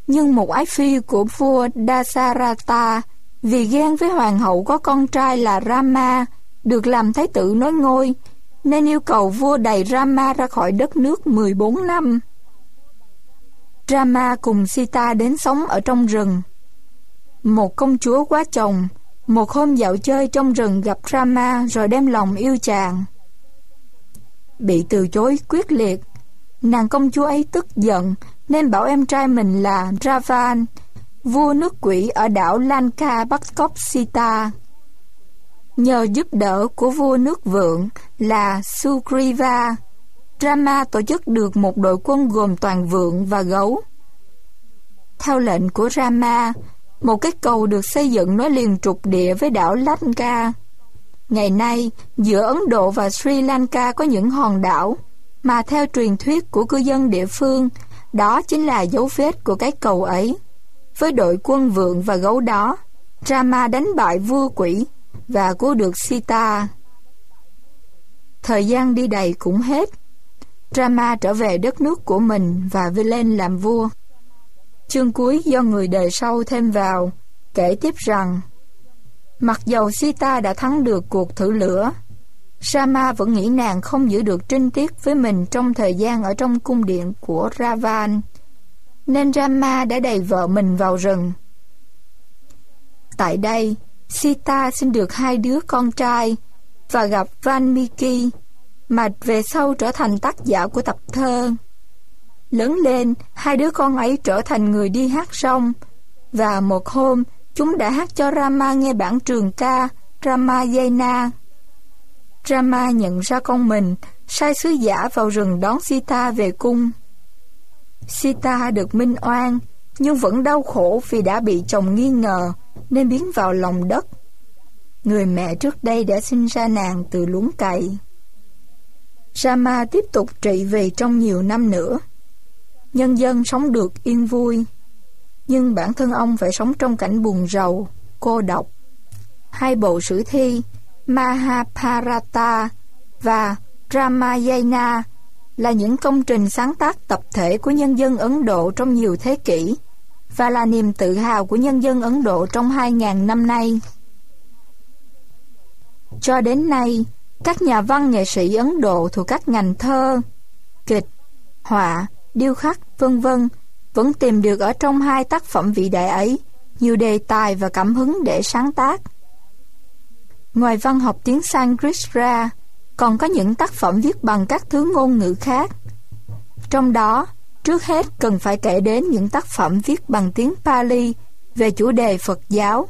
Nhưng một ái phi của vua Dasarata vì ghen với hoàng hậu có con trai là Rama được làm thái tử nối ngôi, nên yêu cầu vua đày Rama ra khỏi đất nước 14 năm. Rama cùng Sita đến sống ở trong rừng. Một công chúa quá chồng một hôm dạo chơi trong rừng gặp Rama rồi đem lòng yêu chàng. Bị từ chối quyết liệt, nàng công chúa ấy tức giận nên bảo em trai mình là Ravan, vua nước quỷ ở đảo Lanka, bắt cóc Sita. Nhờ giúp đỡ của vua nước vượng là Sugriva, Rama tổ chức được một đội quân gồm toàn vượng và gấu. Theo lệnh của Rama, một cái cầu được xây dựng nối liền trục địa với đảo Lanka. Ngày nay, giữa Ấn Độ và Sri Lanka có những hòn đảo mà theo truyền thuyết của cư dân địa phương, đó chính là dấu vết của cái cầu ấy. Với đội quân vượng và gấu đó, Rama đánh bại vua quỷ và cứu được Sita. Thời gian đi đầy cũng hết. Rama trở về đất nước của mình và lên làm vua. Chương cuối do người đời sau thêm vào, kể tiếp rằng mặc dầu Sita đã thắng được cuộc thử lửa, Rama vẫn nghĩ nàng không giữ được trinh tiết với mình trong thời gian ở trong cung điện của Ravan, nên Rama đã đày vợ mình vào rừng. Tại đây, Sita sinh được 2 đứa con trai và gặp Valmiki, mà về sau trở thành tác giả của tập thơ. Lớn lên, 2 đứa con ấy trở thành người đi hát song, và một hôm, chúng đã hát cho Rama nghe bản trường ca Ramayana. Rama nhận ra con mình, sai sứ giả vào rừng đón Sita về cung. Sita được minh oan, nhưng vẫn đau khổ vì đã bị chồng nghi ngờ, nên biến vào lòng đất. Người mẹ trước đây đã sinh ra nàng từ luống cày. Rama tiếp tục trị vì trong nhiều năm nữa. Nhân dân sống được yên vui, nhưng bản thân ông phải sống trong cảnh buồn rầu, cô độc. 2 bộ sử thi Mahabharata và Ramayana là những công trình sáng tác tập thể của nhân dân Ấn Độ trong nhiều thế kỷ và là niềm tự hào của nhân dân Ấn Độ trong 2.000 năm nay. Cho đến nay, các nhà văn nghệ sĩ Ấn Độ thuộc các ngành thơ, kịch, họa, điêu khắc, v.v. vẫn tìm được ở trong 2 tác phẩm vĩ đại ấy nhiều đề tài và cảm hứng để sáng tác. Ngoài văn học tiếng Sanskrit ra, còn có những tác phẩm viết bằng các thứ ngôn ngữ khác. Trong đó, trước hết cần phải kể đến những tác phẩm viết bằng tiếng Pali về chủ đề Phật giáo.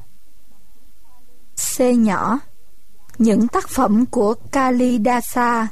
C nhỏ. Những tác phẩm của Kalidasa.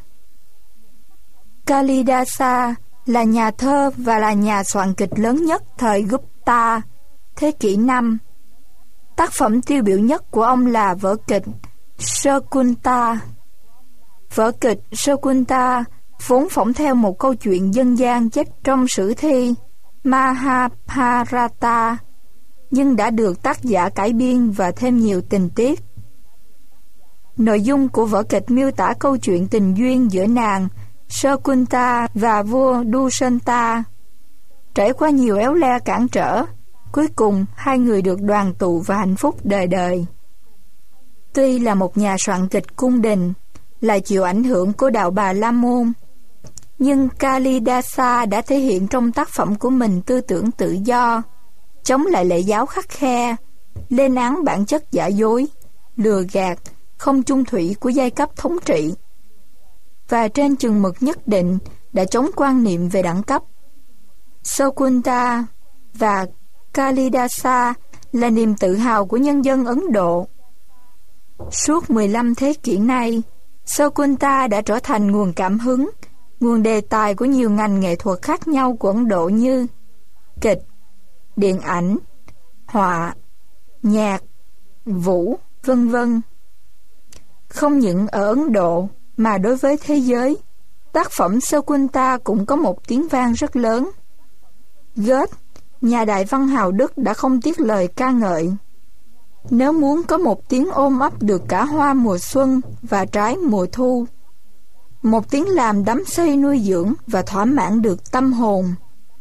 Kalidasa là nhà thơ và là nhà soạn kịch lớn nhất thời Gupta, thế kỷ 5. Tác phẩm tiêu biểu nhất của ông là vở kịch Shakunta. Vở kịch Shakunta vốn phỏng theo một câu chuyện dân gian chết trong sử thi Mahabharata, nhưng đã được tác giả cải biên và thêm nhiều tình tiết. Nội dung của vở kịch miêu tả câu chuyện tình duyên giữa nàng Shakunta và vua Dushyanta. Trải qua nhiều éo le cản trở, cuối cùng 2 người được đoàn tụ và hạnh phúc đời đời. Tuy là một nhà soạn kịch cung đình, lại chịu ảnh hưởng của đạo Bà La Môn, nhưng Kalidasa đã thể hiện trong tác phẩm của mình tư tưởng tự do, chống lại lễ giáo khắt khe, lên án bản chất giả dối, lừa gạt, không chung thủy của giai cấp thống trị, và trên chừng mực nhất định đã chống quan niệm về đẳng cấp. Shakunta và Kalidasa là niềm tự hào của nhân dân Ấn Độ. Suốt 15 thế kỷ nay, Shakunta đã trở thành nguồn cảm hứng, nguồn đề tài của nhiều ngành nghệ thuật khác nhau của Ấn Độ như kịch, điện ảnh, họa, nhạc, vũ, v.v. Không những ở Ấn Độ mà đối với thế giới, tác phẩm Shakunta cũng có một tiếng vang rất lớn. Goethe, nhà đại văn hào Đức, đã không tiếc lời ca ngợi: nếu muốn có một tiếng ôm ấp được cả hoa mùa xuân và trái mùa thu, một tiếng làm đắm say nuôi dưỡng và thỏa mãn được tâm hồn,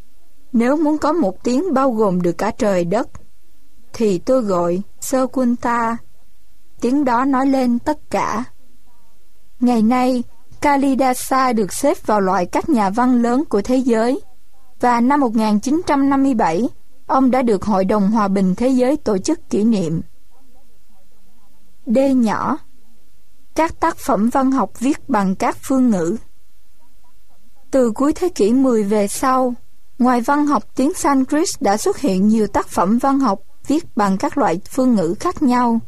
Nếu muốn có một tiếng bao gồm được cả trời đất, thì tôi gọi Sekunta. Tiếng đó nói lên tất cả. Ngày nay, Kalidasa được xếp vào loại các nhà văn lớn của thế giới, và năm 1957, ông đã được Hội đồng Hòa bình Thế giới tổ chức kỷ niệm. D nhỏ. Các tác phẩm văn học viết bằng các phương ngữ. Từ cuối thế kỷ 10 về sau, ngoài văn học tiếng Sanskrit đã xuất hiện nhiều tác phẩm văn học viết bằng các loại phương ngữ khác nhau.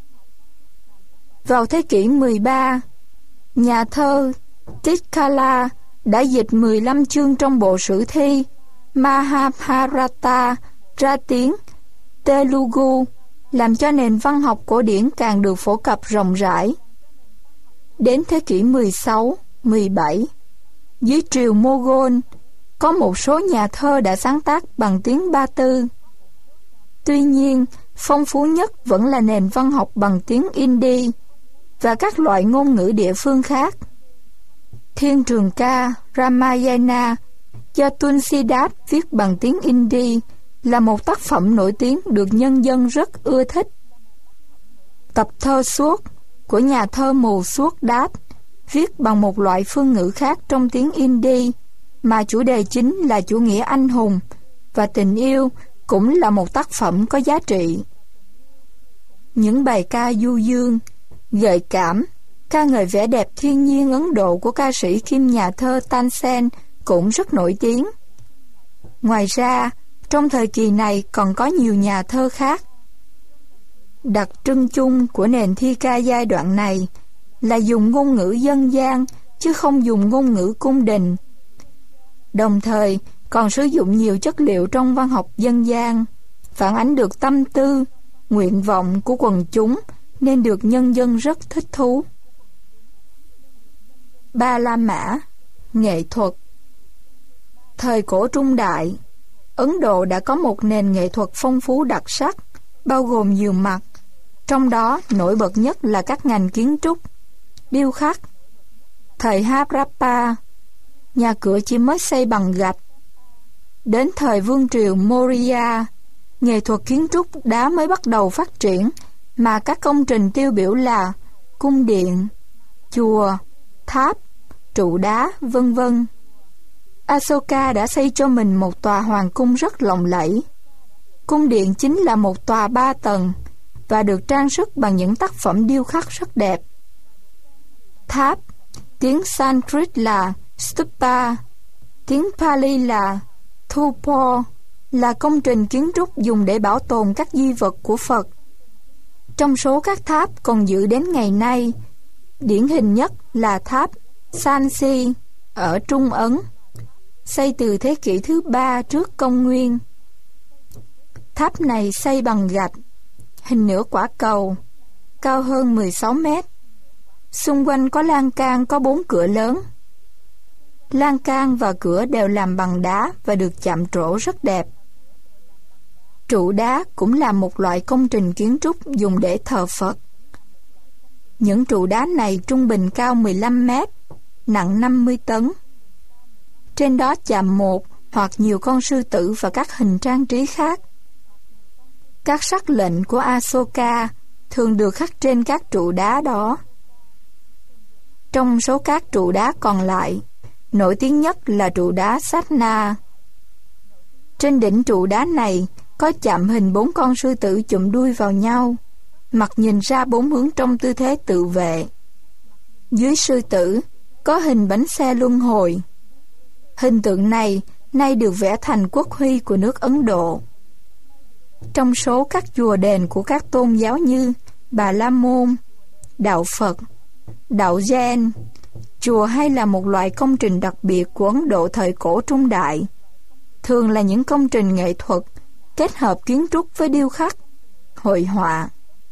Vào thế kỷ 13, nhà thơ Titkala đã dịch 15 chương trong bộ sử thi Mahabharata ra tiếng Telugu, làm cho nền văn học cổ điển càng được phổ cập rộng rãi. Đến thế kỷ 16, 17, dưới triều Mughal, có một số nhà thơ đã sáng tác bằng tiếng Ba Tư. Tuy nhiên, phong phú nhất vẫn là nền văn học bằng tiếng Hindi và các loại ngôn ngữ địa phương khác. Thiên Trường Ca Ramayana do Tulsidas viết bằng tiếng Hindi là một tác phẩm nổi tiếng được nhân dân rất ưa thích. Tập thơ Suốt của nhà thơ Mù Suốt Đát viết bằng một loại phương ngữ khác trong tiếng Hindi, mà chủ đề chính là chủ nghĩa anh hùng và tình yêu, cũng là một tác phẩm có giá trị. Những bài ca du dương, gợi cảm, ca ngợi vẻ đẹp thiên nhiên Ấn Độ của ca sĩ kim nhà thơ Tansen cũng rất nổi tiếng. Ngoài ra, trong thời kỳ này còn có nhiều nhà thơ khác. Đặc trưng chung của nền thi ca giai đoạn này là dùng ngôn ngữ dân gian chứ không dùng ngôn ngữ cung đình. Đồng thời còn sử dụng nhiều chất liệu trong văn học dân gian, phản ánh được tâm tư, nguyện vọng của quần chúng nên được nhân dân rất thích thú. Ba La Mã, nghệ thuật. Thời cổ trung đại, Ấn Độ đã có một nền nghệ thuật phong phú đặc sắc, bao gồm nhiều mặt, trong đó nổi bật nhất là các ngành kiến trúc, điêu khắc. Thời Harappa, nhà cửa chỉ mới xây bằng gạch. Đến thời vương triều Maurya, nghệ thuật kiến trúc đá mới bắt đầu phát triển, mà các công trình tiêu biểu là cung điện, chùa, tháp, trụ đá, vân vân. Asoka đã xây cho mình một tòa hoàng cung rất lộng lẫy. Cung điện chính là một tòa 3 tầng và được trang sức bằng những tác phẩm điêu khắc rất đẹp. Tháp, tiếng Sanskrit là stupa, tiếng Pali là thupo, là công trình kiến trúc dùng để bảo tồn các di vật của Phật. Trong số các tháp còn giữ đến ngày nay, điển hình nhất là tháp Sanchi ở Trung Ấn, xây từ thế kỷ thứ 3 trước công nguyên. Tháp này xây bằng gạch, hình nửa quả cầu, cao hơn 16 mét. Xung quanh có lan can có 4 cửa lớn. Lan can và cửa đều làm bằng đá và được chạm trổ rất đẹp. Trụ đá cũng là một loại công trình kiến trúc dùng để thờ Phật. Những trụ đá này trung bình cao 15 mét, nặng 50 tấn. Trên đó chạm một hoặc nhiều con sư tử và các hình trang trí khác. Các sắc lệnh của Asoka thường được khắc trên các trụ đá đó. Trong số các trụ đá còn lại, nổi tiếng nhất là trụ đá Satna. Trên đỉnh trụ đá này có chạm hình 4 con sư tử chụm đuôi vào nhau, mặt nhìn ra 4 hướng trong tư thế tự vệ. Dưới sư tử có hình bánh xe luân hồi. Hình tượng này nay được vẽ thành quốc huy của nước Ấn Độ. Trong số các chùa đền của các tôn giáo như Bà La Môn, đạo Phật, đạo Jain, chùa hay là một loại công trình đặc biệt của Ấn Độ thời cổ trung đại, thường là những công trình nghệ thuật kết hợp kiến trúc với điêu khắc, hội họa.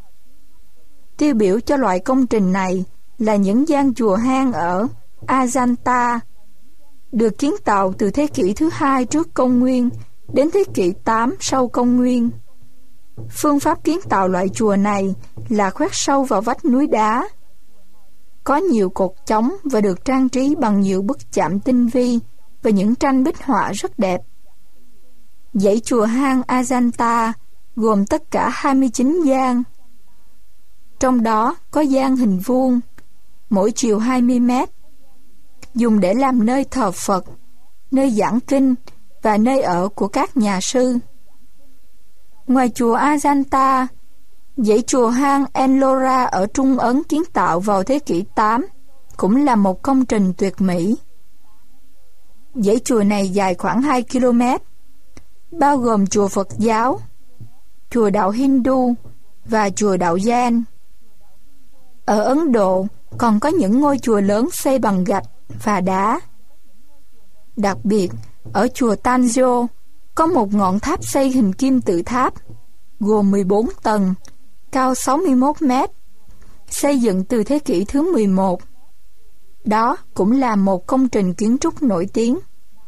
Tiêu biểu cho loại công trình này là những gian chùa hang ở Ajanta, được kiến tạo từ thế kỷ thứ 2 trước công nguyên đến thế kỷ 8 sau công nguyên. Phương pháp kiến tạo loại chùa này là khoét sâu vào vách núi đá. Có nhiều cột chống và được trang trí bằng nhiều bức chạm tinh vi và những tranh bích họa rất đẹp. Dãy chùa hang Ajanta gồm tất cả 29 gian. Trong đó có gian hình vuông, mỗi chiều 20 mét, dùng để làm nơi thờ Phật, nơi giảng kinh và nơi ở của các nhà sư. Ngoài chùa Ajanta, dãy chùa hang Ellora ở Trung Ấn kiến tạo vào thế kỷ 8 cũng là một công trình tuyệt mỹ. Dãy chùa này dài khoảng 2 km, bao gồm chùa Phật giáo, chùa đạo Hindu và chùa đạo Jain. Ở Ấn Độ còn có những ngôi chùa lớn xây bằng gạch và đá. Đặc biệt, ở chùa Tanjo có một ngọn tháp xây hình kim tự tháp, gồm 14 tầng, cao 61 mét, xây dựng từ thế kỷ thứ 11. Đó cũng là một công trình kiến trúc nổi tiếng.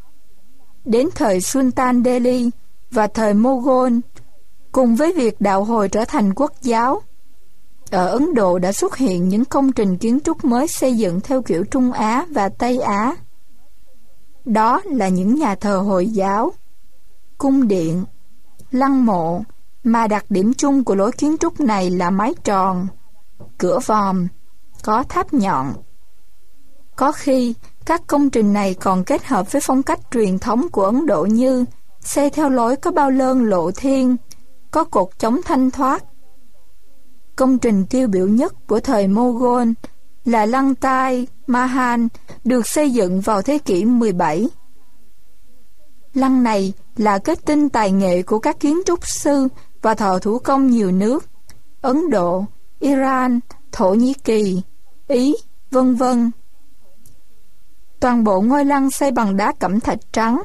Đến thời Sultan Delhi và thời Mughal, cùng với việc đạo Hồi trở thành quốc giáo, ở Ấn Độ đã xuất hiện những công trình kiến trúc mới xây dựng theo kiểu Trung Á và Tây Á. Đó là những nhà thờ Hồi giáo, cung điện, lăng mộ, mà đặc điểm chung của lối kiến trúc này là mái tròn, cửa vòm, có tháp nhọn. Có khi, các công trình này còn kết hợp với phong cách truyền thống của Ấn Độ như xây theo lối có bao lơn lộ thiên, có cột chống thanh thoát. Công trình tiêu biểu nhất của thời Mughal là lăng Taj Mahal, được xây dựng vào thế kỷ 17. Lăng này là kết tinh tài nghệ của các kiến trúc sư và thợ thủ công nhiều nước: Ấn Độ, Iran, Thổ Nhĩ Kỳ, Ý, vân vân. Toàn bộ ngôi lăng xây bằng đá cẩm thạch trắng.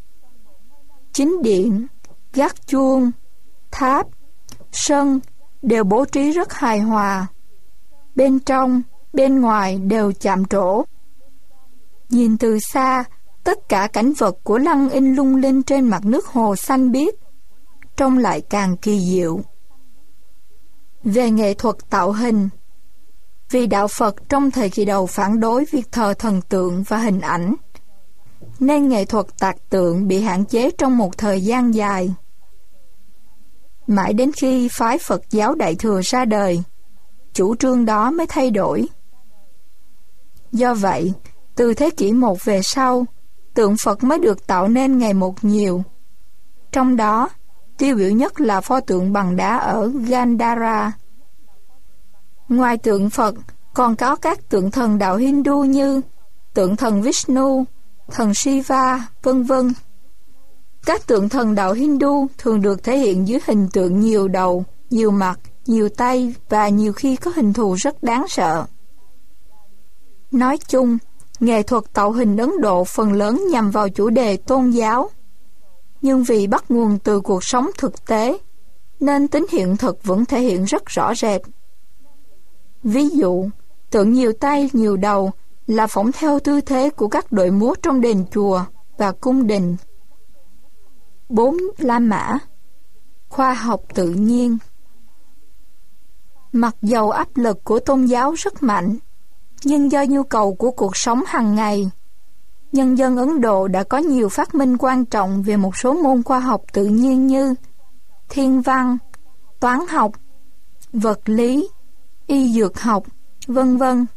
Chính điện, gác chuông, tháp, sân đều bố trí rất hài hòa. Bên trong, bên ngoài đều chạm trổ. Nhìn từ xa, tất cả cảnh vật của lăng in lung linh trên mặt nước hồ xanh biếc, trông lại càng kỳ diệu. Về nghệ thuật tạo hình, vì đạo Phật trong thời kỳ đầu phản đối việc thờ thần tượng và hình ảnh, nên nghệ thuật tạc tượng bị hạn chế trong một thời gian dài. Mãi đến khi phái Phật giáo Đại Thừa ra đời, chủ trương đó mới thay đổi. Do vậy, từ thế kỷ 1 về sau, tượng Phật mới được tạo nên ngày một nhiều. Trong đó, tiêu biểu nhất là pho tượng bằng đá ở Gandhara. Ngoài tượng Phật, còn có các tượng thần đạo Hindu như tượng thần Vishnu, thần Shiva, vân vân. Các tượng thần đạo Hindu thường được thể hiện dưới hình tượng nhiều đầu, nhiều mặt, nhiều tay và nhiều khi có hình thù rất đáng sợ. Nói chung, nghệ thuật tạo hình Ấn Độ phần lớn nhằm vào chủ đề tôn giáo. Nhưng vì bắt nguồn từ cuộc sống thực tế, nên tính hiện thực vẫn thể hiện rất rõ rệt. Ví dụ, tượng nhiều tay, nhiều đầu là phỏng theo tư thế của các đội múa trong đền chùa và cung đình. 4. La Mã. Khoa học tự nhiên. Mặc dầu áp lực của tôn giáo rất mạnh, nhưng do nhu cầu của cuộc sống hàng ngày, nhân dân Ấn Độ đã có nhiều phát minh quan trọng về một số môn khoa học tự nhiên như thiên văn, toán học, vật lý, y dược học, vân vân.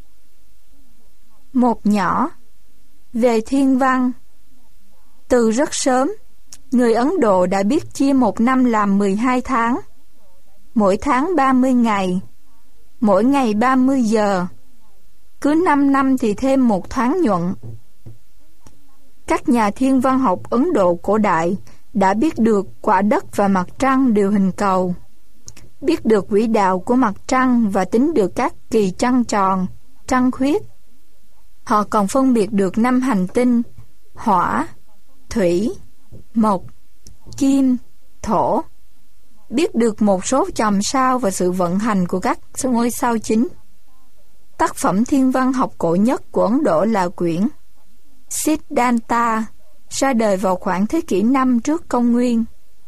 Một nhỏ. Về thiên văn, từ rất sớm, người Ấn Độ đã biết chia một năm làm 12 tháng, mỗi tháng 30 ngày, mỗi ngày 30 giờ, cứ 5 năm thì thêm một thoáng nhuận. Các nhà thiên văn học Ấn Độ cổ đại đã biết được quả đất và mặt trăng đều hình cầu, biết được quỹ đạo của mặt trăng và tính được các kỳ trăng tròn, trăng khuyết. Họ còn phân biệt được 5 hành tinh: hỏa, thủy, mộc, kim, thổ, biết được một số chòm sao và sự vận hành của các ngôi sao chính. Tác phẩm thiên văn học cổ nhất của Ấn Độ là quyển Siddhanta, ra đời vào khoảng thế kỷ 5 trước công nguyên.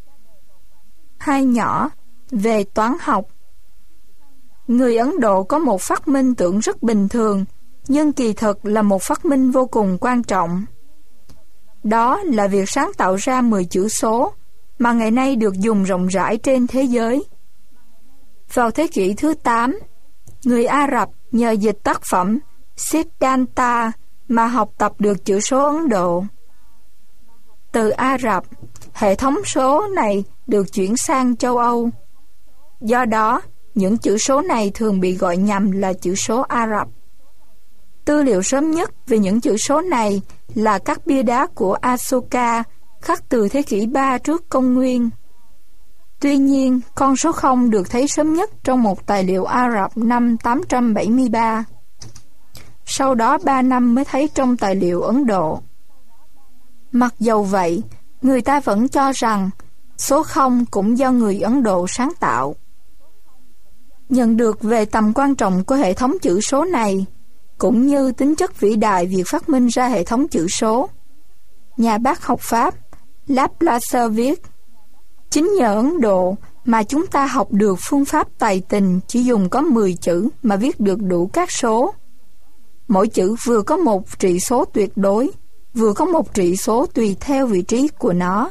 2 nhỏ. Về toán học. Người Ấn Độ có một phát minh tưởng rất bình thường, nhưng kỳ thực là một phát minh vô cùng quan trọng. Đó là việc sáng tạo ra 10 chữ số mà ngày nay được dùng rộng rãi trên thế giới. Vào thế kỷ thứ 8, người Ả Rập nhờ dịch tác phẩm Siddhanta mà học tập được chữ số Ấn Độ. Từ Ả Rập, hệ thống số này được chuyển sang châu Âu. Do đó, những chữ số này thường bị gọi nhầm là chữ số Ả Rập. Tư liệu sớm nhất về những chữ số này là các bia đá của Asoka khắc từ thế kỷ 3 trước công nguyên. Tuy nhiên, con số 0 được thấy sớm nhất trong một tài liệu Ả Rập năm 873. Sau đó 3 năm mới thấy trong tài liệu Ấn Độ. Mặc dầu vậy, người ta vẫn cho rằng số 0 cũng do người Ấn Độ sáng tạo. Nhận được về tầm quan trọng của hệ thống chữ số này, cũng như tính chất vĩ đại việc phát minh ra hệ thống chữ số, nhà bác học Pháp Laplace viết: chính nhờ Ấn Độ mà chúng ta học được phương pháp tài tình chỉ dùng có 10 chữ mà viết được đủ các số. Mỗi chữ vừa có một trị số tuyệt đối, vừa có một trị số tùy theo vị trí của nó.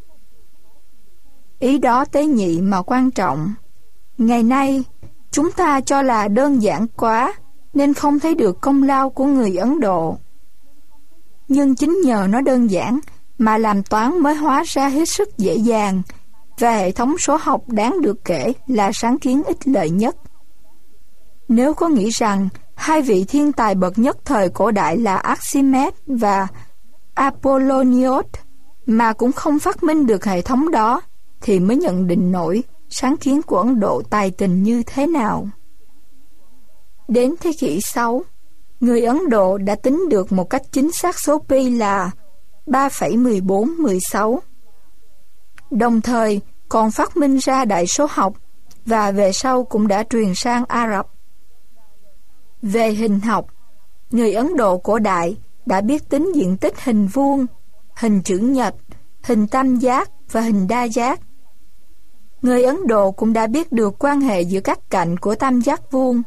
Ý đó tế nhị mà quan trọng. Ngày nay, chúng ta cho là đơn giản quá, nên không thấy được công lao của người Ấn Độ. Nhưng chính nhờ nó đơn giản mà làm toán mới hóa ra hết sức dễ dàng, và hệ thống số học đáng được kể là sáng kiến ích lợi nhất. Nếu có nghĩ rằng hai vị thiên tài bậc nhất thời cổ đại là Archimedes và Apollonius mà cũng không phát minh được hệ thống đó, thì mới nhận định nổi sáng kiến của Ấn Độ tài tình như thế nào. Đến thế kỷ 6, người Ấn Độ đã tính được một cách chính xác số pi là 3,1416. Đồng thời còn phát minh ra đại số học, và về sau cũng đã truyền sang Ả Rập. Về hình học, người Ấn Độ cổ đại đã biết tính diện tích hình vuông, hình chữ nhật, hình tam giác và hình đa giác. Người Ấn Độ cũng đã biết được quan hệ giữa các cạnh của tam giác vuông.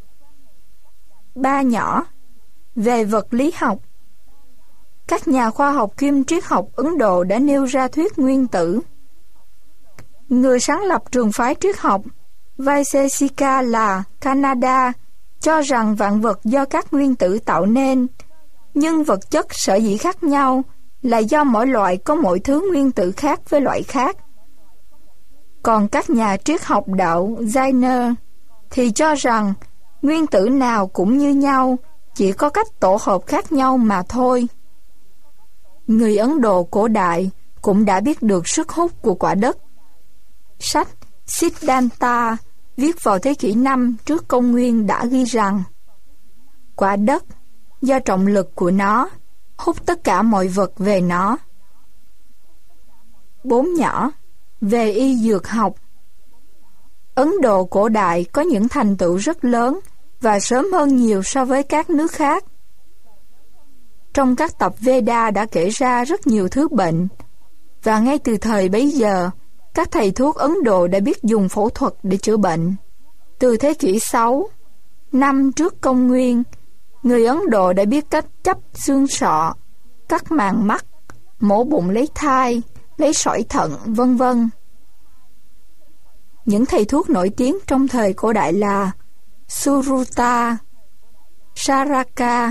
Ba nhỏ. Về vật lý học, các nhà khoa học kiêm triết học Ấn Độ đã nêu ra thuyết nguyên tử. Người sáng lập trường phái triết học Vaiseshika là Canada cho rằng vạn vật do các nguyên tử tạo nên, nhưng vật chất sở dĩ khác nhau là do mỗi loại có mỗi thứ nguyên tử khác với loại khác. Còn các nhà triết học đạo Jaina thì cho rằng nguyên tử nào cũng như nhau, chỉ có cách tổ hợp khác nhau mà thôi. Người Ấn Độ cổ đại cũng đã biết được sức hút của quả đất. Sách Siddhanta viết vào thế kỷ 5 trước công nguyên đã ghi rằng quả đất do trọng lực của nó hút tất cả mọi vật về nó. 4 nhỏ. Về y dược học, Ấn Độ cổ đại có những thành tựu rất lớn và sớm hơn nhiều so với các nước khác. Trong các tập Veda đã kể ra rất nhiều thứ bệnh, và ngay từ thời bấy giờ, các thầy thuốc Ấn Độ đã biết dùng phẫu thuật để chữa bệnh. Từ thế kỷ 6, năm trước công nguyên, người Ấn Độ đã biết cách chắp xương sọ, cắt màng mắt, mổ bụng lấy thai, lấy sỏi thận, vân vân. Những thầy thuốc nổi tiếng trong thời cổ đại là Suruta, Saraka.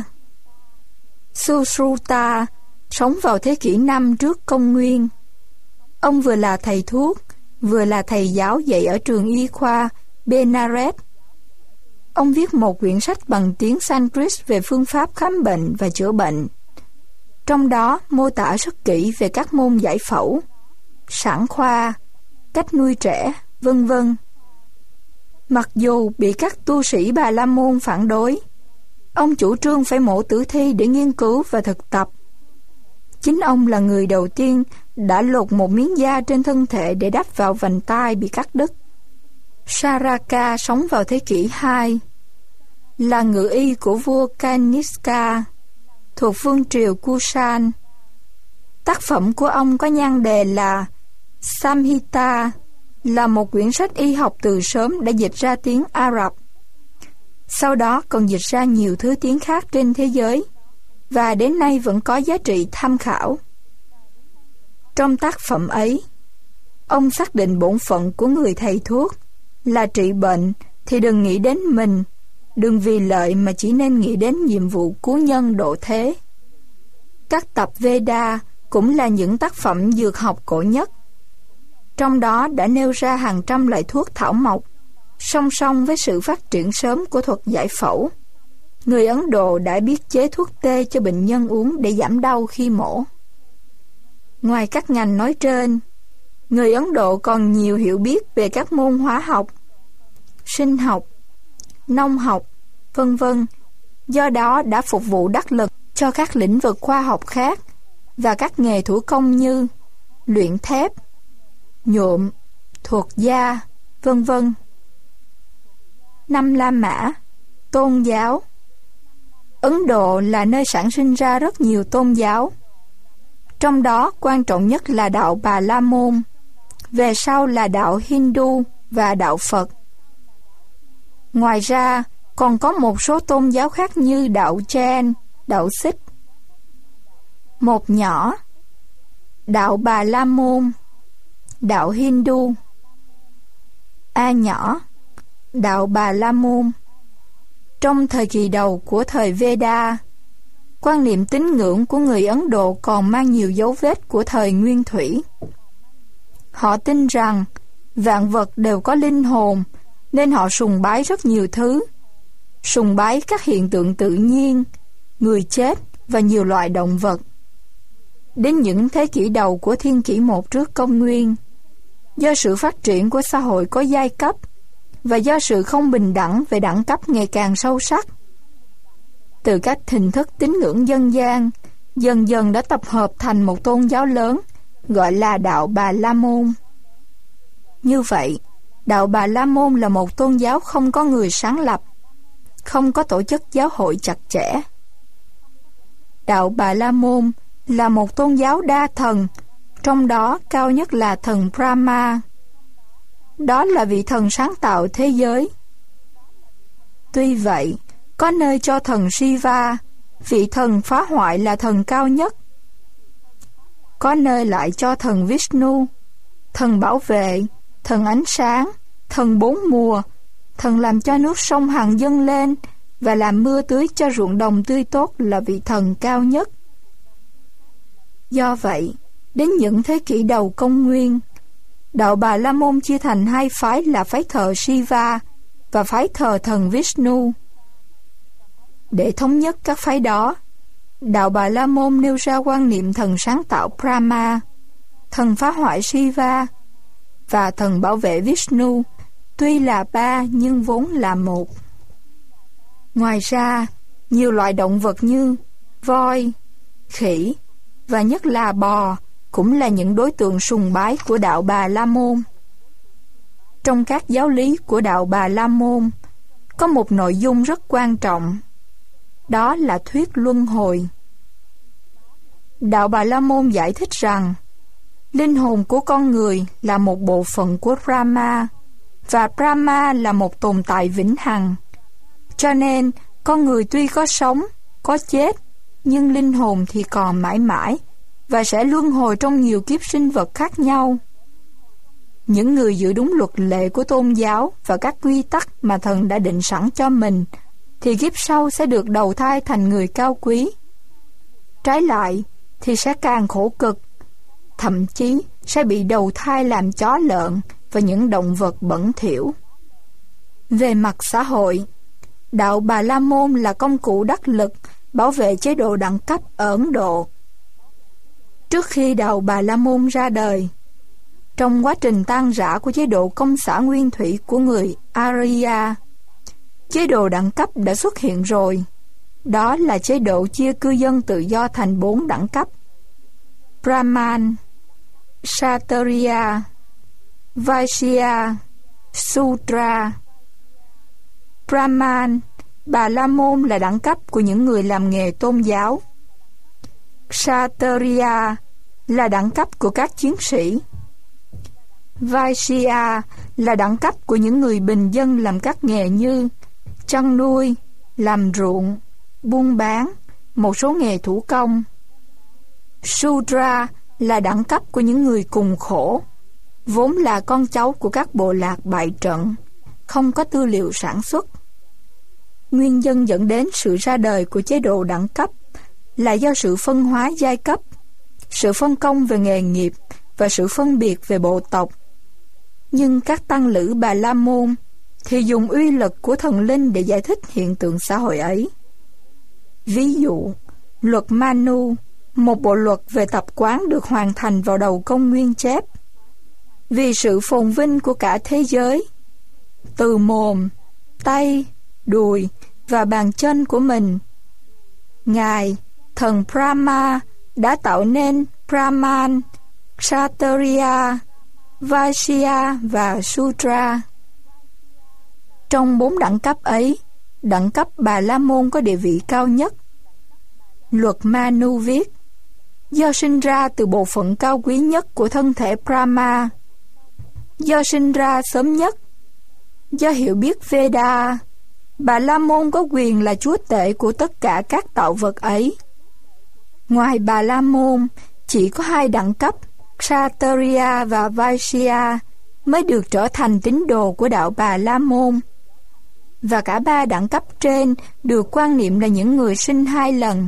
Sushruta sống vào thế kỷ 5 trước công nguyên. Ông vừa là thầy thuốc, vừa là thầy giáo dạy ở trường y khoa Benares. Ông viết một quyển sách bằng tiếng Sanskrit về phương pháp khám bệnh và chữa bệnh. Trong đó mô tả rất kỹ về các môn giải phẫu, sản khoa, cách nuôi trẻ, vân vân. Mặc dù bị các tu sĩ Bà La Môn phản đối, ông chủ trương phải mổ tử thi để nghiên cứu và thực tập. Chính ông là người đầu tiên đã lột một miếng da trên thân thể để đắp vào vành tai bị cắt đứt. Saraka sống vào thế kỷ 2, là ngự y của vua Kanishka, thuộc vương triều Kushan. Tác phẩm của ông có nhan đề là Samhita, là một quyển sách y học từ sớm đã dịch ra tiếng Ả Rập. Sau đó còn dịch ra nhiều thứ tiếng khác trên thế giới, và đến nay vẫn có giá trị tham khảo. Trong tác phẩm ấy, ông xác định bổn phận của người thầy thuốc là trị bệnh thì đừng nghĩ đến mình, đừng vì lợi mà chỉ nên nghĩ đến nhiệm vụ cứu nhân độ thế. Các tập Veda cũng là những tác phẩm dược học cổ nhất. Trong đó đã nêu ra hàng trăm loại thuốc thảo mộc, song song với sự phát triển sớm của thuật giải phẫu. Người Ấn Độ đã biết chế thuốc tê cho bệnh nhân uống để giảm đau khi mổ. Ngoài các ngành nói trên, người Ấn Độ còn nhiều hiểu biết về các môn hóa học, sinh học, nông học, vân vân. Do đó đã phục vụ đắc lực cho các lĩnh vực khoa học khác và các nghề thủ công như luyện thép, nhuộm, thuật da, vân vân. Năm La Mã, tôn giáo. Ấn Độ là nơi sản sinh ra rất nhiều tôn giáo. Trong đó quan trọng nhất là đạo Bà La Môn, về sau là đạo Hindu và đạo Phật. Ngoài ra, còn có một số tôn giáo khác như đạo Jain, đạo Sikh. Một nhỏ, đạo Bà La Môn, đạo Hindu. A nhỏ, đạo Bà La Môn. Trong thời kỳ đầu của thời Veda, quan niệm tín ngưỡng của người Ấn Độ còn mang nhiều dấu vết của thời Nguyên Thủy. Họ tin rằng vạn vật đều có linh hồn, nên họ sùng bái rất nhiều thứ. Sùng bái các hiện tượng tự nhiên, người chết và nhiều loại động vật. Đến những thế kỷ đầu của thiên kỷ 1 trước công nguyên, do sự phát triển của xã hội có giai cấp và do sự không bình đẳng về đẳng cấp ngày càng sâu sắc, từ các hình thức tín ngưỡng dân gian dần dần đã tập hợp thành một tôn giáo lớn gọi là đạo Bà La Môn. Như vậy, đạo Bà La Môn là một tôn giáo không có người sáng lập, không có tổ chức giáo hội chặt chẽ. Đạo Bà La Môn là một tôn giáo đa thần, trong đó cao nhất là thần Brahma. Đó là vị thần sáng tạo thế giới. Tuy vậy, có nơi cho thần Shiva, vị thần phá hoại là thần cao nhất. Có nơi lại cho thần Vishnu, thần bảo vệ, thần ánh sáng, thần bốn mùa, thần làm cho nước sông Hằng dâng lên và làm mưa tưới cho ruộng đồng tươi tốt là vị thần cao nhất. Do vậy, đến những thế kỷ đầu công nguyên, đạo Bà La Môn chia thành hai phái là phái thờ Shiva và phái thờ thần Vishnu. Để thống nhất các phái đó, đạo Bà La Môn nêu ra quan niệm thần sáng tạo Brahma, thần phá hoại Shiva và thần bảo vệ Vishnu, tuy là ba nhưng vốn là một. Ngoài ra, nhiều loại động vật như voi, khỉ và nhất là bò cũng là những đối tượng sùng bái của đạo Bà La Môn. Trong các giáo lý của đạo Bà La Môn, có một nội dung rất quan trọng, đó là thuyết luân hồi. Đạo Bà La Môn giải thích rằng, linh hồn của con người là một bộ phận của Brahma, và Brahma là một tồn tại vĩnh hằng. Cho nên, con người tuy có sống, có chết, nhưng linh hồn thì còn mãi mãi, và sẽ luân hồi trong nhiều kiếp sinh vật khác nhau. Những người giữ đúng luật lệ của tôn giáo và các quy tắc mà thần đã định sẵn cho mình, thì kiếp sau sẽ được đầu thai thành người cao quý. Trái lại, thì sẽ càng khổ cực, thậm chí sẽ bị đầu thai làm chó lợn và những động vật bẩn thỉu. Về mặt xã hội, đạo Bà La Môn là công cụ đắc lực bảo vệ chế độ đẳng cấp ở Ấn Độ. Trước khi đạo Bà La Môn ra đời, trong quá trình tan rã của chế độ công xã nguyên thủy của người Arya, chế độ đẳng cấp đã xuất hiện rồi. Đó là chế độ chia cư dân tự do thành 4 đẳng cấp: Brahman, Kshatriya, Vaishya, Sudra. Brahman, Bà La Môn là đẳng cấp của những người làm nghề tôn giáo. Kshatriya là đẳng cấp của các chiến sĩ. Vaishya là đẳng cấp của những người bình dân làm các nghề như chăn nuôi, làm ruộng, buôn bán, một số nghề thủ công. Sudra là đẳng cấp của những người cùng khổ, vốn là con cháu của các bộ lạc bại trận, không có tư liệu sản xuất. Nguyên nhân dẫn đến sự ra đời của chế độ đẳng cấp là do sự phân hóa giai cấp, sự phân công về nghề nghiệp và sự phân biệt về bộ tộc. Nhưng các tăng lữ Bà La Môn thì dùng uy lực của thần linh để giải thích hiện tượng xã hội ấy. Ví dụ, luật Manu, một bộ luật về tập quán được hoàn thành vào đầu công nguyên chép: vì sự phồn vinh của cả thế giới, từ mồm, tay, đùi và bàn chân của mình, Ngài, thần Brahma, đã tạo nên Brahman, Kshatriya, Vaishya và Shudra. Trong 4 đẳng cấp ấy, đẳng cấp Bà La Môn có địa vị cao nhất. Luật Manu viết: do sinh ra từ bộ phận cao quý nhất của thân thể Brahma, do sinh ra sớm nhất, do hiểu biết Veda, Bà La Môn có quyền là chúa tể của tất cả các tạo vật ấy. Ngoài Bà La Môn, chỉ có 2 đẳng cấp, Kshatriya và Vaishya, mới được trở thành tín đồ của đạo Bà La Môn. Và cả 3 đẳng cấp trên được quan niệm là những người sinh 2 lần.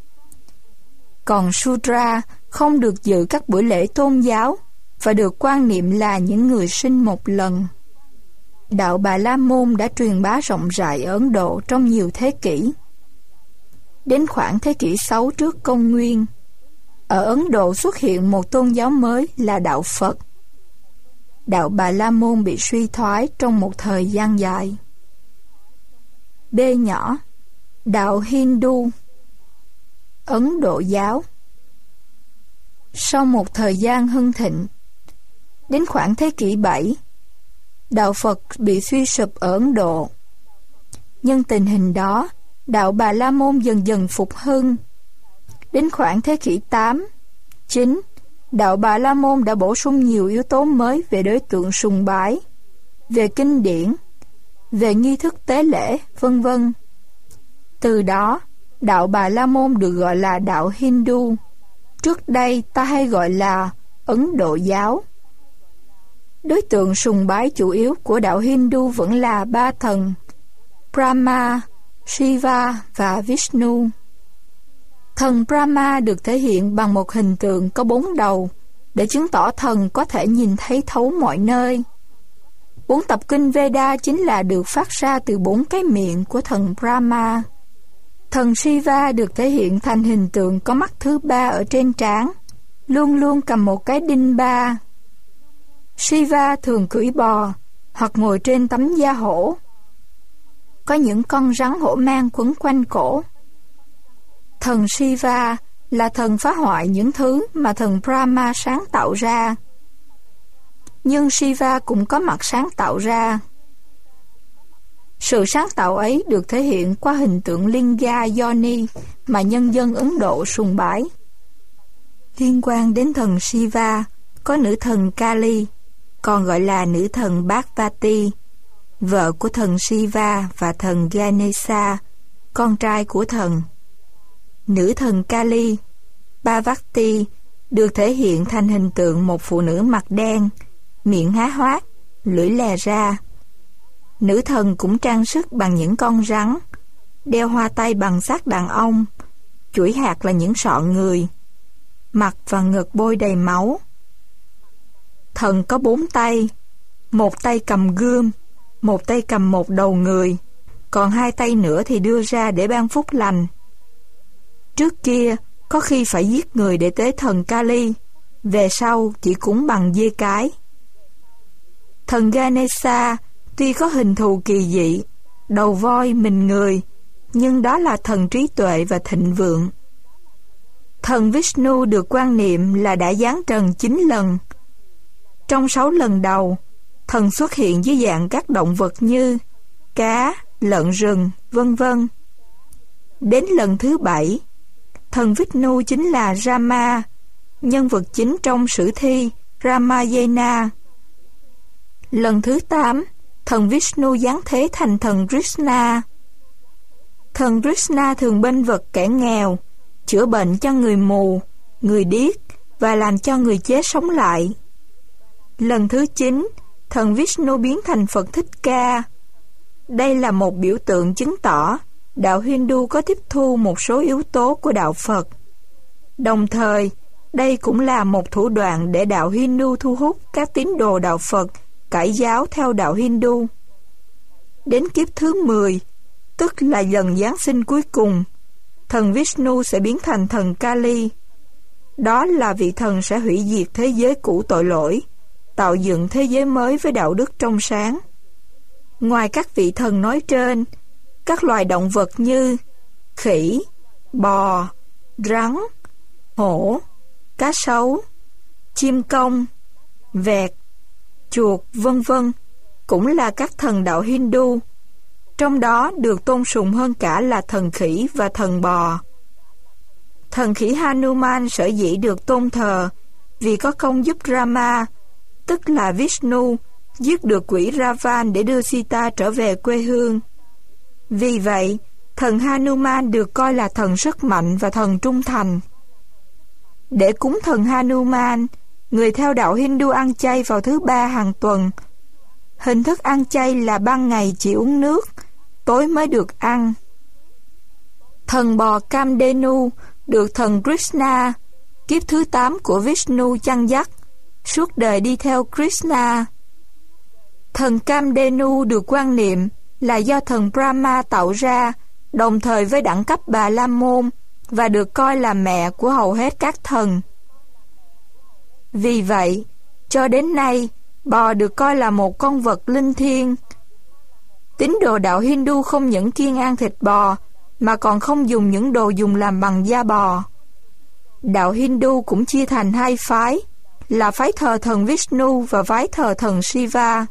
Còn Shudra không được dự các buổi lễ tôn giáo và được quan niệm là những người sinh 1 lần. Đạo Bà La Môn đã truyền bá rộng rãi ở Ấn Độ trong nhiều thế kỷ. Đến khoảng thế kỷ 6 trước công nguyên, ở Ấn Độ xuất hiện một tôn giáo mới là đạo Phật. Đạo Bà La Môn bị suy thoái trong một thời gian dài. B nhỏ, đạo Hindu, Ấn Độ giáo. Sau một thời gian hưng thịnh, đến khoảng thế kỷ 7, đạo Phật bị suy sụp ở Ấn Độ. Nhân tình hình đó, đạo Bà La Môn dần dần phục hưng. Đến khoảng thế kỷ 8, 9, đạo Bà La Môn đã bổ sung nhiều yếu tố mới về đối tượng sùng bái, về kinh điển, về nghi thức tế lễ, vân vân. Từ đó, đạo Bà La Môn được gọi là đạo Hindu. Trước đây ta hay gọi là Ấn Độ giáo. Đối tượng sùng bái chủ yếu của đạo Hindu vẫn là 3 thần: Brahma, Shiva và Vishnu. Thần Brahma được thể hiện bằng một hình tượng có 4 đầu để chứng tỏ thần có thể nhìn thấy thấu mọi nơi. 4 tập kinh Veda chính là được phát ra từ 4 cái miệng của thần Brahma. Thần Shiva được thể hiện thành hình tượng có mắt thứ 3 ở trên trán, luôn luôn cầm một cái đinh 3. Shiva thường cưỡi bò hoặc ngồi trên tấm da hổ. Có những con rắn hổ mang quấn quanh cổ. Thần Shiva là thần phá hoại những thứ mà thần Brahma sáng tạo ra. Nhưng Shiva cũng có mặt sáng tạo ra. Sự sáng tạo ấy được thể hiện qua hình tượng Linga Yoni mà nhân dân Ấn Độ sùng bái. Liên quan đến thần Shiva, có nữ thần Kali, còn gọi là nữ thần Bhagavati, vợ của thần Shiva, và thần Ganesha, con trai của thần. Nữ thần Kali, Parvati, được thể hiện thành hình tượng một phụ nữ mặt đen, miệng há hoác, lưỡi lè ra. Nữ thần cũng trang sức bằng những con rắn, đeo hoa tay bằng xác đàn ông, chuỗi hạt là những sọn người, mặt và ngực bôi đầy máu. Thần có 4 tay, một tay cầm gươm, một tay cầm một đầu người, còn 2 tay nữa thì đưa ra để ban phúc lành. Trước kia, có khi phải giết người để tế thần Kali, về sau chỉ cúng bằng dê cái. Thần Ganesha tuy có hình thù kỳ dị, đầu voi mình người, nhưng đó là thần trí tuệ và thịnh vượng. Thần Vishnu được quan niệm là đã giáng trần 9 lần. Trong 6 lần đầu, thần xuất hiện dưới dạng các động vật như cá, lợn rừng, vân vân. Đến lần thứ 7, thần Vishnu chính là Rama, nhân vật chính trong sử thi Ramayana. Lần thứ 8, thần Vishnu giáng thế thành thần Krishna. Thần Krishna thường bênh vực kẻ nghèo, chữa bệnh cho người mù, người điếc và làm cho người chết sống lại. Lần thứ 9, thần Vishnu biến thành Phật Thích Ca. Đây là một biểu tượng chứng tỏ đạo Hindu có tiếp thu một số yếu tố của đạo Phật. Đồng thời, đây cũng là một thủ đoạn để đạo Hindu thu hút các tín đồ đạo Phật cải giáo theo đạo Hindu. Đến kiếp thứ 10, tức là lần Giáng sinh cuối cùng, thần Vishnu sẽ biến thành thần Kali. Đó là vị thần sẽ hủy diệt thế giới cũ tội lỗi, tạo dựng thế giới mới với đạo đức trong sáng. Ngoài các vị thần nói trên, các loài động vật như khỉ, bò, rắn, hổ, cá sấu, chim công, vẹt, chuột, vân vân cũng là các thần đạo Hindu. Trong đó được tôn sùng hơn cả là thần khỉ và thần bò. Thần khỉ Hanuman sở dĩ được tôn thờ vì có công giúp Rama, tức là Vishnu, giết được quỷ Ravan để đưa Sita trở về quê hương. Vì vậy, thần Hanuman được coi là thần rất mạnh và thần trung thành. Để cúng thần Hanuman, người theo đạo Hindu ăn chay vào thứ 3 hàng tuần. Hình thức ăn chay là ban ngày chỉ uống nước, tối mới được ăn. Thần bò Kamdenu được thần Krishna, kiếp thứ 8 của Vishnu chăn dắt, suốt đời đi theo Krishna. Thần Kamdenu được quan niệm là do thần Brahma tạo ra, đồng thời với đẳng cấp Bà La Môn, và được coi là mẹ của hầu hết các thần. Vì vậy, cho đến nay, bò được coi là một con vật linh thiêng. Tín đồ đạo Hindu không những kiêng ăn thịt bò, mà còn không dùng những đồ dùng làm bằng da bò. Đạo Hindu cũng chia thành 2 phái, là phái thờ thần Vishnu và phái thờ thần Shiva.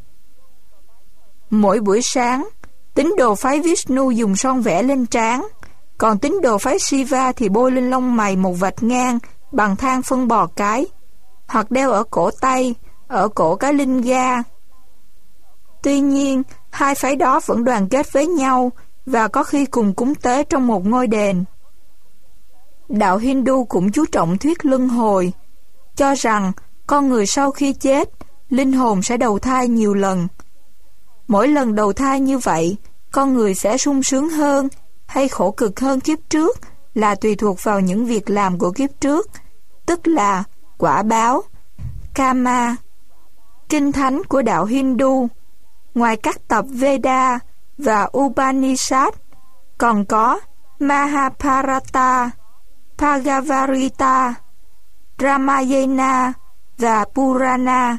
Mỗi buổi sáng, tín đồ phái Vishnu dùng son vẽ lên trán, còn tín đồ phái Shiva thì bôi lên lông mày một vạch ngang bằng than phân bò cái, hoặc đeo ở cổ tay, ở cổ cái linh ga. Tuy nhiên, 2 phái đó vẫn đoàn kết với nhau và có khi cùng cúng tế trong một ngôi đền. Đạo Hindu cũng chú trọng thuyết luân hồi, cho rằng con người sau khi chết, linh hồn sẽ đầu thai nhiều lần. Mỗi lần đầu thai như vậy, con người sẽ sung sướng hơn hay khổ cực hơn kiếp trước là tùy thuộc vào những việc làm của kiếp trước, tức là quả báo, karma. Kinh thánh của đạo Hindu, ngoài các tập Veda và Upanishad, còn có Mahabharata, Bhagavad Gita, Ramayana và Purana.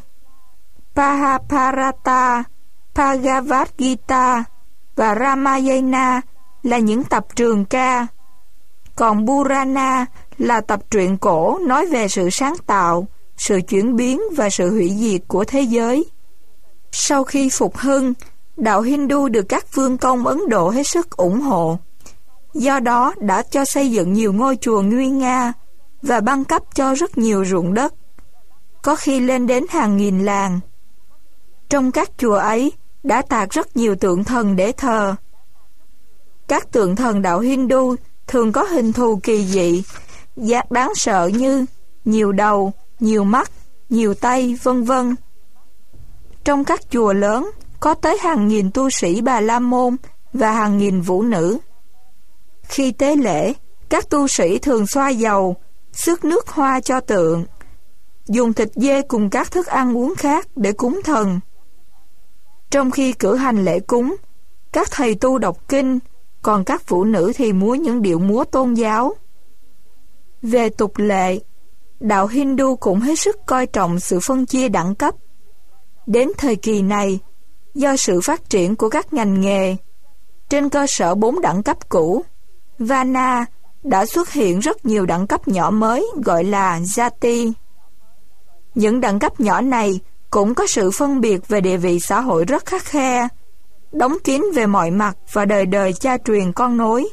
Mahabharata, Bhagavad Gita và Ramayana là những tập trường ca, còn Purana là tập truyện cổ nói về sự sáng tạo, sự chuyển biến và sự hủy diệt của thế giới. Sau khi phục hưng, đạo Hindu được các vương công Ấn Độ hết sức ủng hộ. Do đó đã cho xây dựng nhiều ngôi chùa nguy nga và ban cấp cho rất nhiều ruộng đất, có khi lên đến hàng nghìn làng. Trong các chùa ấy đã tạc rất nhiều tượng thần để thờ. Các tượng thần đạo Hindu thường có hình thù kỳ dị, giác đáng sợ như nhiều đầu, nhiều mắt, nhiều tay, vân vân. Trong các chùa lớn có tới hàng nghìn tu sĩ Bà La Môn và hàng nghìn vũ nữ. Khi tế lễ, các tu sĩ thường xoa dầu, xước nước hoa cho tượng, dùng thịt dê cùng các thức ăn uống khác để cúng thần. Trong khi cử hành lễ cúng, các thầy tu đọc kinh, còn các vũ nữ thì múa những điệu múa tôn giáo. Về tục lệ, đạo Hindu cũng hết sức coi trọng sự phân chia đẳng cấp. Đến thời kỳ này, do sự phát triển của các ngành nghề, trên cơ sở 4 đẳng cấp cũ, Vana đã xuất hiện rất nhiều đẳng cấp nhỏ mới gọi là Jati. Những đẳng cấp nhỏ này cũng có sự phân biệt về địa vị xã hội rất khắt khe, đóng kín về mọi mặt và đời đời cha truyền con nối.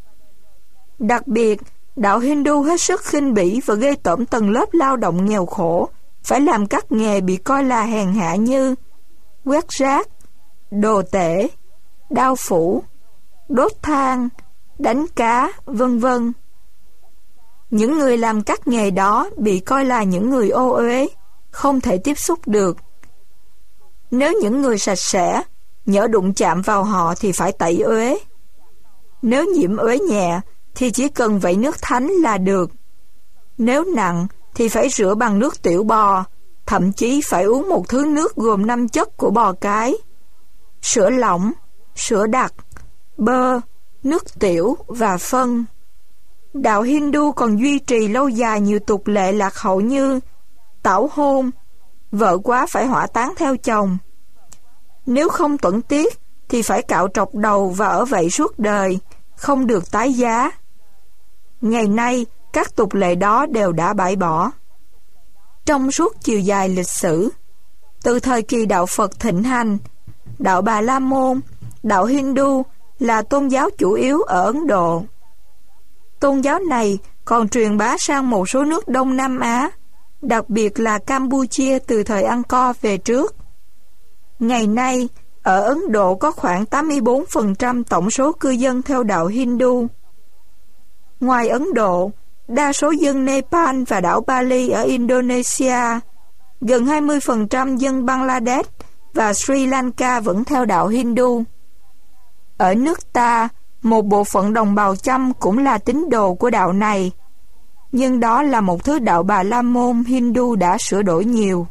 Đặc biệt, đạo Hindu hết sức khinh bỉ và ghê tởm tầng lớp lao động nghèo khổ, phải làm các nghề bị coi là hèn hạ như quét rác, đồ tể, đao phủ, đốt than, đánh cá, vân vân. Những người làm các nghề đó bị coi là những người ô uế, không thể tiếp xúc được. Nếu những người sạch sẽ, nhỡ đụng chạm vào họ thì phải tẩy uế. Nếu nhiễm uế nhẹ thì chỉ cần vẩy nước thánh là được. Nếu nặng thì phải rửa bằng nước tiểu bò, thậm chí phải uống một thứ nước gồm 5 chất của bò cái: sữa lỏng, sữa đặc, bơ, nước tiểu và phân. Đạo Hindu còn duy trì lâu dài nhiều tục lệ lạc hậu như tảo hôn, vợ quá phải hỏa táng theo chồng. Nếu không tuẫn tiết thì phải cạo trọc đầu và ở vậy suốt đời, không được tái giá. Ngày nay, các tục lệ đó đều đã bãi bỏ. Trong suốt chiều dài lịch sử, từ thời kỳ đạo Phật thịnh hành, đạo Bà La Môn, đạo Hindu là tôn giáo chủ yếu ở Ấn Độ. Tôn giáo này còn truyền bá sang một số nước Đông Nam Á, đặc biệt là Campuchia từ thời Angkor về trước. Ngày nay, ở Ấn Độ có khoảng 84% tổng số cư dân theo đạo Hindu. Ngoài Ấn Độ, đa số dân Nepal và đảo Bali ở Indonesia, gần 20% dân Bangladesh và Sri Lanka vẫn theo đạo Hindu. Ở nước ta, một bộ phận đồng bào Chăm cũng là tín đồ của đạo này, nhưng đó là một thứ đạo Bà La Môn Hindu đã sửa đổi nhiều.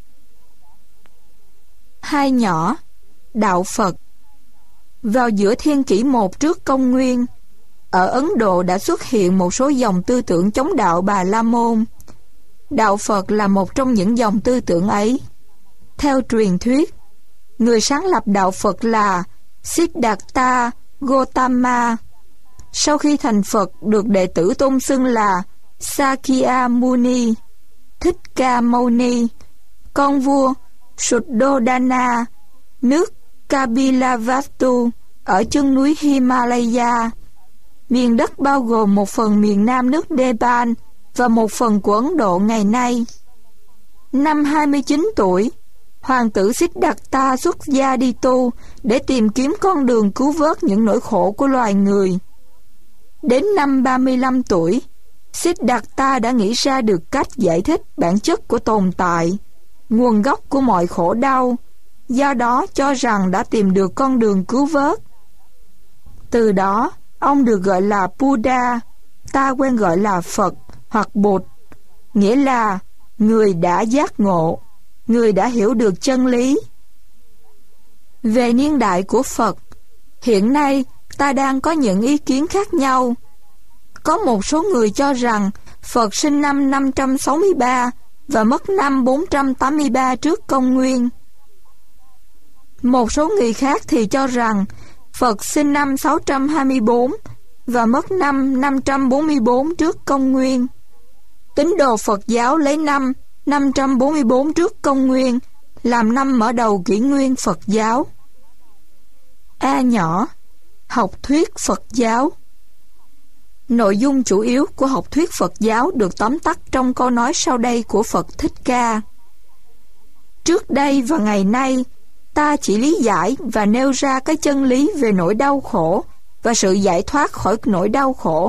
Hai nhỏ, đạo Phật. Vào giữa thiên kỷ 1 trước công nguyên, ở Ấn Độ đã xuất hiện một số dòng tư tưởng chống đạo Bà La Môn. Đạo Phật là một trong những dòng tư tưởng ấy. Theo truyền thuyết, người sáng lập đạo Phật là Siddhartha Gautama. Sau khi thành Phật, được đệ tử tôn xưng là Sakya Muni, Thích Ca Mâu Ni, con vua Suddhodana, nước Kapilavastu ở chân núi Himalaya. Miền đất bao gồm một phần miền nam nước Nepal và một phần của Ấn Độ ngày nay. Năm 29 tuổi, hoàng tử Siddhartha xuất gia đi tu để tìm kiếm con đường cứu vớt những nỗi khổ của loài người. Đến năm 35 tuổi, Siddhartha đã nghĩ ra được cách giải thích bản chất của tồn tại, nguồn gốc của mọi khổ đau, do đó cho rằng đã tìm được con đường cứu vớt. Từ đó, ông được gọi là Buddha, ta quen gọi là Phật hoặc Bụt, nghĩa là người đã giác ngộ, người đã hiểu được chân lý. Về niên đại của Phật, hiện nay ta đang có những ý kiến khác nhau. Có một số người cho rằng Phật sinh năm 563 và mất năm 483 trước công nguyên. Một số người khác thì cho rằng Phật sinh năm 624 và mất năm 544 trước công nguyên. Tín đồ Phật giáo lấy năm 544 trước công nguyên làm năm mở đầu kỷ nguyên Phật giáo. A nhỏ, học thuyết Phật giáo. Nội dung chủ yếu của học thuyết Phật giáo được tóm tắt trong câu nói sau đây của Phật Thích Ca. Trước đây và ngày nay, ta chỉ lý giải và nêu ra cái chân lý về nỗi đau khổ và sự giải thoát khỏi nỗi đau khổ.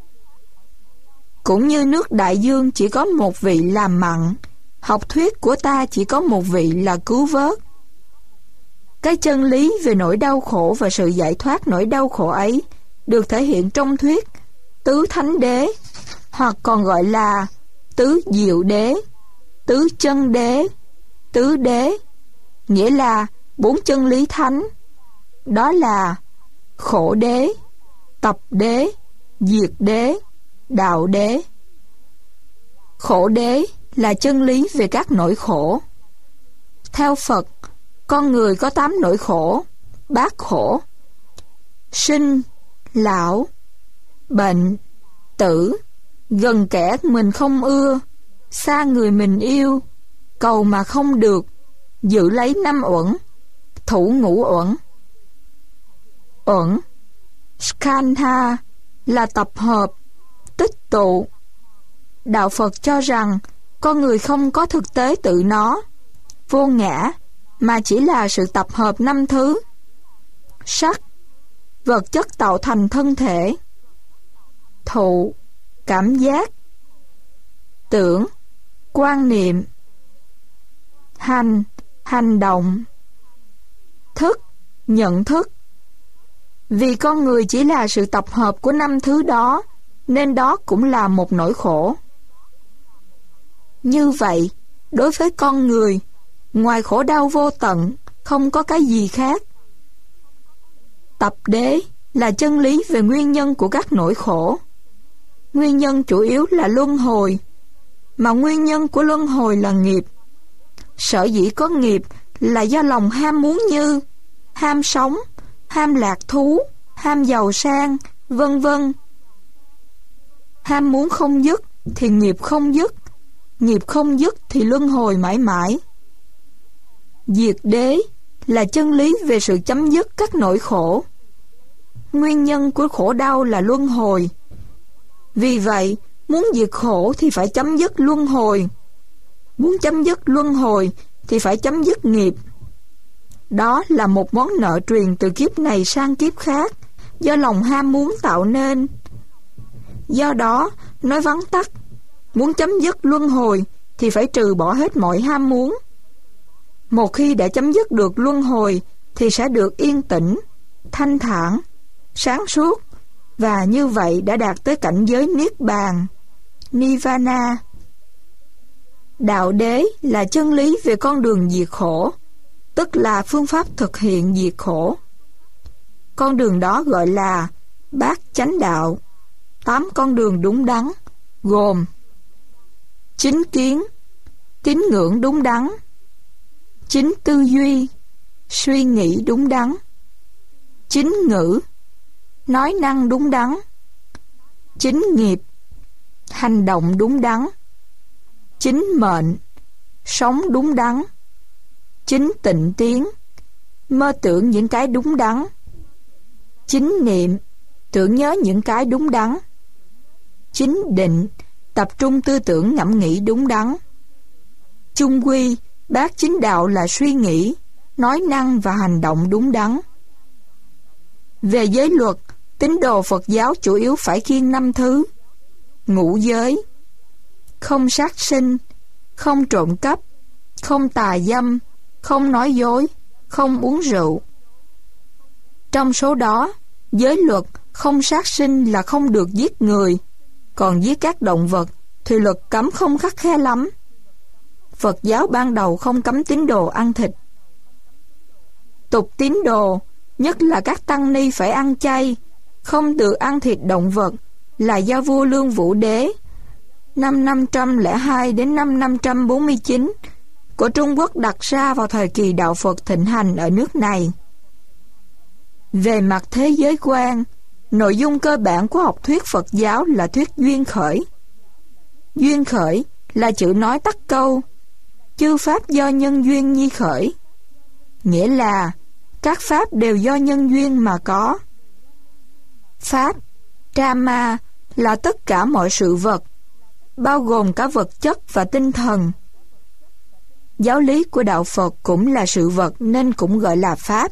Cũng như nước đại dương chỉ có một vị là mặn, học thuyết của ta chỉ có một vị là cứu vớt. Cái chân lý về nỗi đau khổ và sự giải thoát nỗi đau khổ ấy được thể hiện trong thuyết Tứ Thánh Đế, hoặc còn gọi là Tứ Diệu Đế, Tứ Chân Đế, Tứ Đế, nghĩa là 4 chân lý thánh. Đó là khổ đế, tập đế, diệt đế, đạo đế. Khổ đế là chân lý về các nỗi khổ. Theo Phật, con người có 8 nỗi khổ, bát khổ: sinh, lão, bệnh, tử, gần kẻ mình không ưa, xa người mình yêu, cầu mà không được, giữ lấy 5 uẩn, thủ ngũ uẩn. Uẩn, skandha, là tập hợp, tích tụ. Đạo Phật cho rằng con người không có thực tế tự nó, vô ngã, mà chỉ là sự tập hợp 5 thứ: sắc, vật chất tạo thành thân thể; thụ, cảm giác, tưởng, quan niệm. Hành, hành động. Thức, nhận thức. Vì con người chỉ là sự tập hợp của 5 thứ đó, nên đó cũng là một nỗi khổ. Như vậy, đối với con người, ngoài khổ đau vô tận, không có cái gì khác. Tập đế là chân lý về nguyên nhân của các nỗi khổ. Nguyên nhân chủ yếu là luân hồi, mà nguyên nhân của luân hồi là nghiệp. Sở dĩ có nghiệp là do lòng ham muốn như ham sống, ham lạc thú, ham giàu sang, vân vân. Ham muốn không dứt thì nghiệp không dứt, nghiệp không dứt thì luân hồi mãi mãi. Diệt đế là chân lý về sự chấm dứt các nỗi khổ. Nguyên nhân của khổ đau là luân hồi. Vì vậy, muốn diệt khổ thì phải chấm dứt luân hồi. Muốn chấm dứt luân hồi thì phải chấm dứt nghiệp. Đó là một món nợ truyền từ kiếp này sang kiếp khác, do lòng ham muốn tạo nên. Do đó, nói vắn tắt, muốn chấm dứt luân hồi thì phải trừ bỏ hết mọi ham muốn. Một khi đã chấm dứt được luân hồi thì sẽ được yên tĩnh, thanh thản, sáng suốt, và như vậy đã đạt tới cảnh giới Niết Bàn, Nirvana. Đạo đế là chân lý về con đường diệt khổ, tức là phương pháp thực hiện diệt khổ. Con đường đó gọi là bát chánh đạo, 8 con đường đúng đắn, gồm chính kiến, tín ngưỡng đúng đắn, chính tư duy, suy nghĩ đúng đắn, chính ngữ, nói năng đúng đắn, chính nghiệp, hành động đúng đắn, chính mệnh, sống đúng đắn, chính tịnh tiến, mơ tưởng những cái đúng đắn, chính niệm, tưởng nhớ những cái đúng đắn, chính định, tập trung tư tưởng ngẫm nghĩ đúng đắn. Chung quy, bát chính đạo là suy nghĩ, nói năng và hành động đúng đắn. Về giới luật, tín đồ Phật giáo chủ yếu phải kiêng 5 thứ: ngũ giới, không sát sinh, không trộm cắp, không tà dâm, không nói dối, không uống rượu. Trong số đó, giới luật không sát sinh là không được giết người, còn giết các động vật thì luật cấm không khắt khe lắm. Phật giáo ban đầu không cấm tín đồ ăn thịt. Tục tín đồ, nhất là các tăng ni phải ăn chay, không được ăn thịt động vật, là do vua Lương Vũ Đế năm 502 đến năm 549 của Trung Quốc đặt ra vào thời kỳ đạo Phật thịnh hành ở nước này. Về mặt thế giới quan, nội dung cơ bản của học thuyết Phật giáo là thuyết duyên khởi. Duyên khởi là chữ nói tắt câu chư pháp do nhân duyên nhi khởi, nghĩa là các pháp đều do nhân duyên mà có. Pháp, Brahma, là tất cả mọi sự vật, bao gồm cả vật chất và tinh thần. Giáo lý của đạo Phật cũng là sự vật nên cũng gọi là pháp.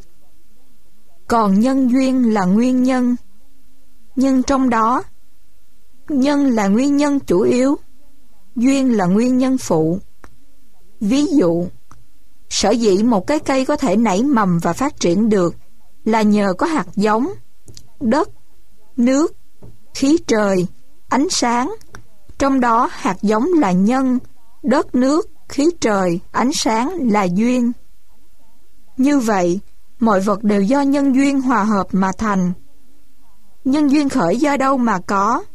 Còn nhân duyên là nguyên nhân. Nhưng trong đó, nhân là nguyên nhân chủ yếu, duyên là nguyên nhân phụ. Ví dụ, sở dĩ một cái cây có thể nảy mầm và phát triển được là nhờ có hạt giống, đất, nước, khí trời, ánh sáng. Trong đó hạt giống là nhân, đất nước, khí trời, ánh sáng là duyên. Như vậy, mọi vật đều do nhân duyên hòa hợp mà thành. Nhân duyên khởi do đâu mà có?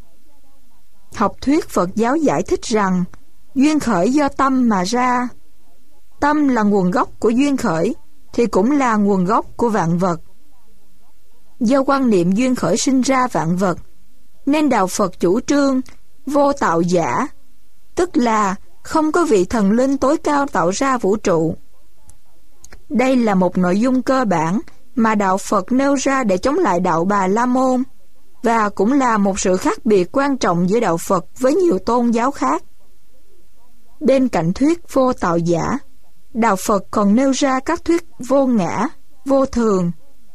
Học thuyết Phật giáo giải thích rằng duyên khởi do tâm mà ra. Tâm là nguồn gốc của duyên khởi, thì cũng là nguồn gốc của vạn vật. Do quan niệm duyên khởi sinh ra vạn vật, nên đạo Phật chủ trương vô tạo giả, tức là không có vị thần linh tối cao tạo ra vũ trụ. Đây là một nội dung cơ bản mà đạo Phật nêu ra để chống lại đạo Bà La Môn, và cũng là một sự khác biệt quan trọng giữa đạo Phật với nhiều tôn giáo khác. Bên cạnh thuyết vô tạo giả, đạo Phật còn nêu ra các thuyết vô ngã, vô thường.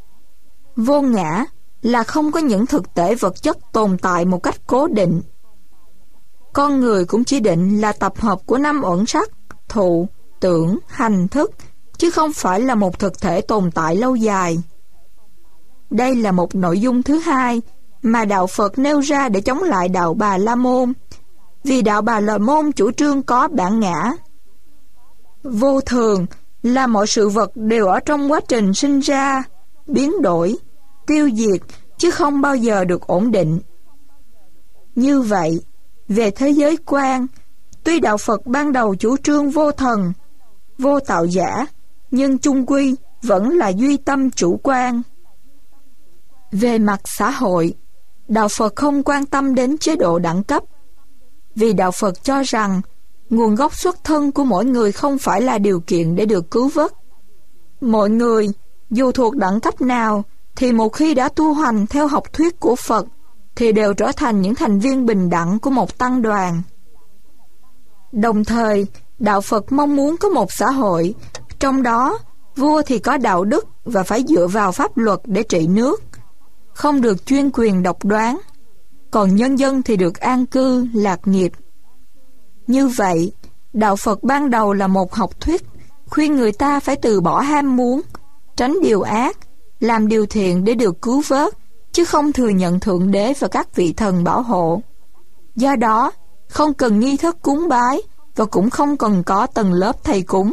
Vô ngã là không có những thực thể vật chất tồn tại một cách cố định. con người cũng chỉ định là tập hợp của 5 uẩn sắc: thụ, tưởng, hành, thức, chứ không phải là một thực thể tồn tại lâu dài. Đây là một nội dung thứ hai mà Đạo Phật nêu ra để chống lại Đạo Bà La Môn, vì Đạo Bà La Môn chủ trương có bản ngã. Vô thường là mọi sự vật đều ở trong quá trình sinh ra, biến đổi, tiêu diệt, chứ không bao giờ được ổn định. Như vậy, về thế giới quan, tuy Đạo Phật ban đầu chủ trương vô thần, vô tạo giả, nhưng chung quy vẫn là duy tâm chủ quan. Về mặt xã hội, Đạo Phật không quan tâm đến chế độ đẳng cấp, vì Đạo Phật cho rằng nguồn gốc xuất thân của mỗi người không phải là điều kiện để được cứu vớt. Mọi người, dù thuộc đẳng cấp nào, thì một khi đã tu hành theo học thuyết của Phật, thì đều trở thành những thành viên bình đẳng của một tăng đoàn. Đồng thời, Đạo Phật mong muốn có một xã hội, trong đó vua thì có đạo đức và phải dựa vào pháp luật để trị nước, không được chuyên quyền độc đoán, còn nhân dân thì được an cư, lạc nghiệp. Như vậy, Đạo Phật ban đầu là một học thuyết, khuyên người ta phải từ bỏ ham muốn, tránh điều ác, làm điều thiện để được cứu vớt, chứ không thừa nhận Thượng Đế và các vị thần bảo hộ. Do đó, không cần nghi thức cúng bái và cũng không cần có tầng lớp thầy cúng.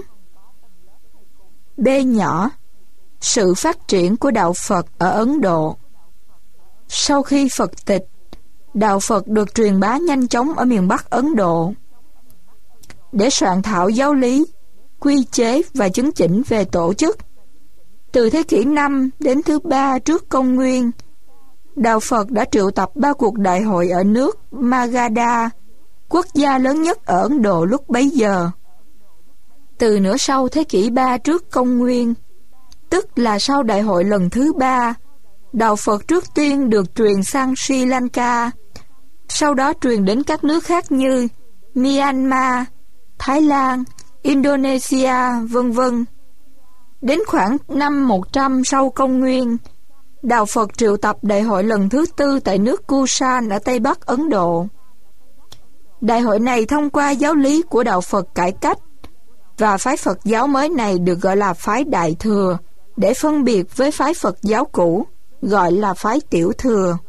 B nhỏ, sự phát triển của Đạo Phật ở Ấn Độ. Sau khi Phật tịch, Đạo Phật được truyền bá nhanh chóng ở miền Bắc Ấn Độ. Để soạn thảo giáo lý, quy chế và chứng chỉnh về tổ chức, từ thế kỷ 5 đến thứ 3 trước công nguyên, Đạo Phật đã triệu tập 3 cuộc đại hội ở nước Magadha, quốc gia lớn nhất ở Ấn Độ lúc bấy giờ. Từ nửa sau thế kỷ 3 trước công nguyên, tức là sau đại hội lần thứ 3, Đạo Phật trước tiên được truyền sang Sri Lanka, sau đó truyền đến các nước khác như Myanmar, Thái Lan, Indonesia, v.v. Đến khoảng năm 100 sau công nguyên, Đạo Phật triệu tập đại hội lần thứ 4 tại nước Kusan ở Tây Bắc Ấn Độ. Đại hội này thông qua giáo lý của Đạo Phật cải cách, và phái Phật giáo mới này được gọi là phái Đại Thừa, để phân biệt với phái Phật giáo cũ, gọi là phái Tiểu Thừa.